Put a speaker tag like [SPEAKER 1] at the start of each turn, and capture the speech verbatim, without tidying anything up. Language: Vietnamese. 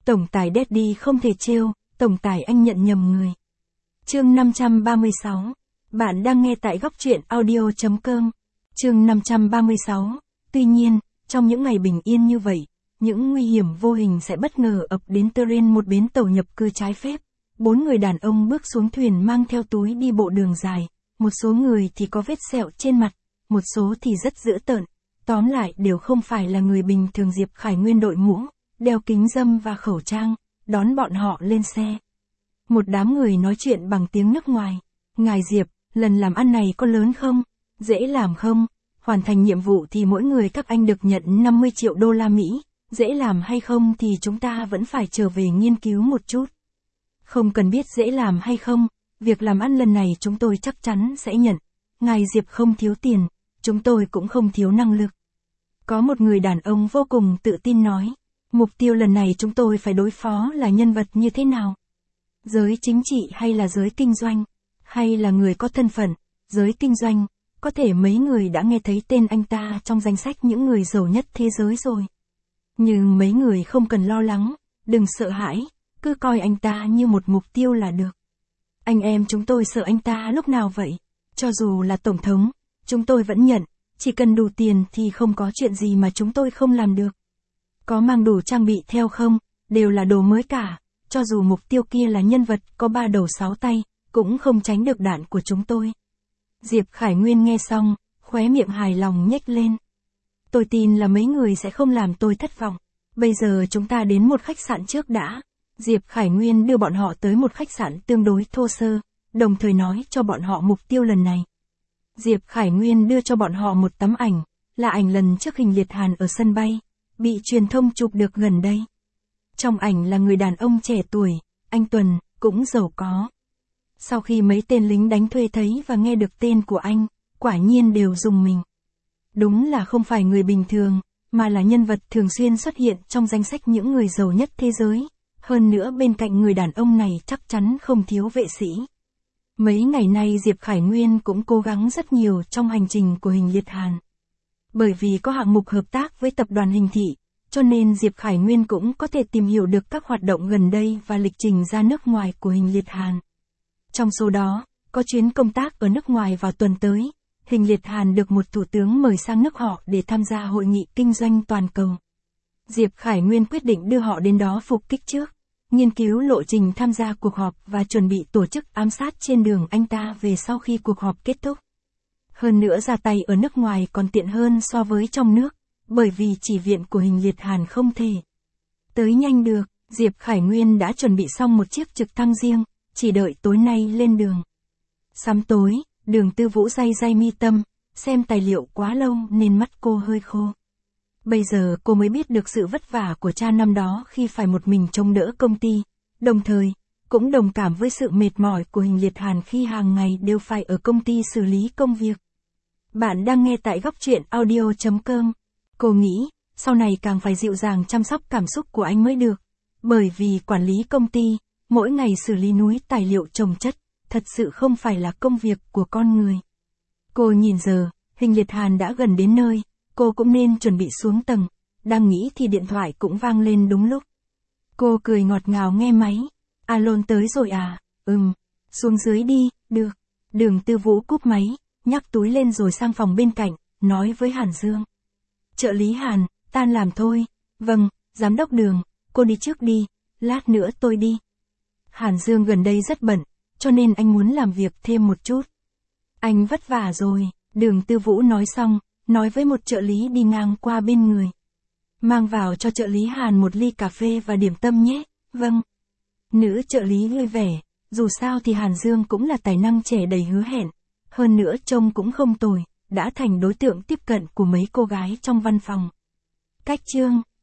[SPEAKER 1] Tổng tài Daddy không thể trêu, tổng tài anh nhận nhầm người. Chương năm trăm ba mươi sáu. Bạn đang nghe tại góc truyện audio chấm com. Chương năm trăm ba mươi sáu. Tuy nhiên, trong những ngày bình yên như vậy, những nguy hiểm vô hình sẽ bất ngờ ập đến Terrain, một bến tàu nhập cư trái phép. Bốn người đàn ông bước xuống thuyền mang theo túi đi bộ đường dài, một số người thì có vết sẹo trên mặt, một số thì rất dữ tợn. Tóm lại đều không phải là người bình thường. Diệp Khải Nguyên đội mũ, đeo kính râm và khẩu trang, đón bọn họ lên xe. Một đám người nói chuyện bằng tiếng nước ngoài. Ngài Diệp, lần làm ăn này có lớn không? Dễ làm không? Hoàn thành nhiệm vụ thì mỗi người các anh được nhận năm mươi triệu đô la Mỹ. Dễ làm hay không thì chúng ta vẫn phải trở về nghiên cứu một chút. Không cần biết dễ làm hay không, việc làm ăn lần này chúng tôi chắc chắn sẽ nhận. Ngài Diệp không thiếu tiền, chúng tôi cũng không thiếu năng lực. Có một người đàn ông vô cùng tự tin nói, mục tiêu lần này chúng tôi phải đối phó là nhân vật như thế nào? Giới chính trị hay là giới kinh doanh? Hay là người có thân phận? Giới kinh doanh, có thể mấy người đã nghe thấy tên anh ta trong danh sách những người giàu nhất thế giới rồi. Nhưng mấy người không cần lo lắng, đừng sợ hãi, cứ coi anh ta như một mục tiêu là được. Anh em chúng tôi sợ anh ta lúc nào vậy? Cho dù là tổng thống, chúng tôi vẫn nhận, chỉ cần đủ tiền thì không có chuyện gì mà chúng tôi không làm được. Có mang đủ trang bị theo không? Đều là đồ mới cả, cho dù mục tiêu kia là nhân vật có ba đầu sáu tay, cũng không tránh được đạn của chúng tôi. Diệp Khải Nguyên nghe xong, khóe miệng hài lòng nhếch lên. Tôi tin là mấy người sẽ không làm tôi thất vọng. Bây giờ chúng ta đến một khách sạn trước đã. Diệp Khải Nguyên đưa bọn họ tới một khách sạn tương đối thô sơ, đồng thời nói cho bọn họ mục tiêu lần này. Diệp Khải Nguyên đưa cho bọn họ một tấm ảnh, là ảnh lần trước Hình Liệt Hàn ở sân bay, bị truyền thông chụp được gần đây. Trong ảnh là người đàn ông trẻ tuổi, anh Tuần, cũng giàu có. Sau khi mấy tên lính đánh thuê thấy và nghe được tên của anh, quả nhiên đều rùng mình. Đúng là không phải người bình thường, mà là nhân vật thường xuyên xuất hiện trong danh sách những người giàu nhất thế giới. Hơn nữa bên cạnh người đàn ông này chắc chắn không thiếu vệ sĩ. Mấy ngày nay Diệp Khải Nguyên cũng cố gắng rất nhiều trong hành trình của Hình Liệt Hàn. Bởi vì có hạng mục hợp tác với tập đoàn Hình Thị, cho nên Diệp Khải Nguyên cũng có thể tìm hiểu được các hoạt động gần đây và lịch trình ra nước ngoài của Hình Liệt Hàn. Trong số đó, có chuyến công tác ở nước ngoài vào tuần tới. Hình Liệt Hàn được một thủ tướng mời sang nước họ để tham gia hội nghị kinh doanh toàn cầu. Diệp Khải Nguyên quyết định đưa họ đến đó phục kích trước, nghiên cứu lộ trình tham gia cuộc họp và chuẩn bị tổ chức ám sát trên đường anh ta về sau khi cuộc họp kết thúc. Hơn nữa ra tay ở nước ngoài còn tiện hơn so với trong nước, bởi vì chỉ viện của Hình Liệt Hàn không thể tới nhanh được. Diệp Khải Nguyên đã chuẩn bị xong một chiếc trực thăng riêng, chỉ đợi tối nay lên đường. Sắm tối, Đường Tư Vũ day day mi tâm, xem tài liệu quá lâu nên mắt cô hơi khô. Bây giờ cô mới biết được sự vất vả của cha năm đó khi phải một mình trông đỡ công ty, đồng thời, cũng đồng cảm với sự mệt mỏi của Hình Liệt Hàn khi hàng ngày đều phải ở công ty xử lý công việc. Bạn đang nghe tại góc truyện audio chấm com. Cô nghĩ, sau này càng phải dịu dàng chăm sóc cảm xúc của anh mới được, bởi vì quản lý công ty, mỗi ngày xử lý núi tài liệu chồng chất, thật sự không phải là công việc của con người. Cô nhìn giờ, Hình Liệt Hàn đã gần đến nơi, cô cũng nên chuẩn bị xuống tầng, đang nghĩ thì điện thoại cũng vang lên đúng lúc. Cô cười ngọt ngào nghe máy, Alon tới rồi à, ừm, xuống dưới đi, được. Đường Tư Vũ cúp máy, nhắc túi lên rồi sang phòng bên cạnh, nói với Hàn Dương. Trợ lý Hàn, tan làm thôi, vâng, giám đốc Đường, cô đi trước đi, lát nữa tôi đi. Hàn Dương gần đây rất bận, cho nên anh muốn làm việc thêm một chút. Anh vất vả rồi, Đường Tư Vũ nói xong, nói với một trợ lý đi ngang qua bên người. Mang vào cho trợ lý Hàn một ly cà phê và điểm tâm nhé, vâng. Nữ trợ lý vui vẻ, dù sao thì Hàn Dương cũng là tài năng trẻ đầy hứa hẹn, hơn nữa trông cũng không tồi, đã thành đối tượng tiếp cận của mấy cô gái trong văn phòng. Cách chương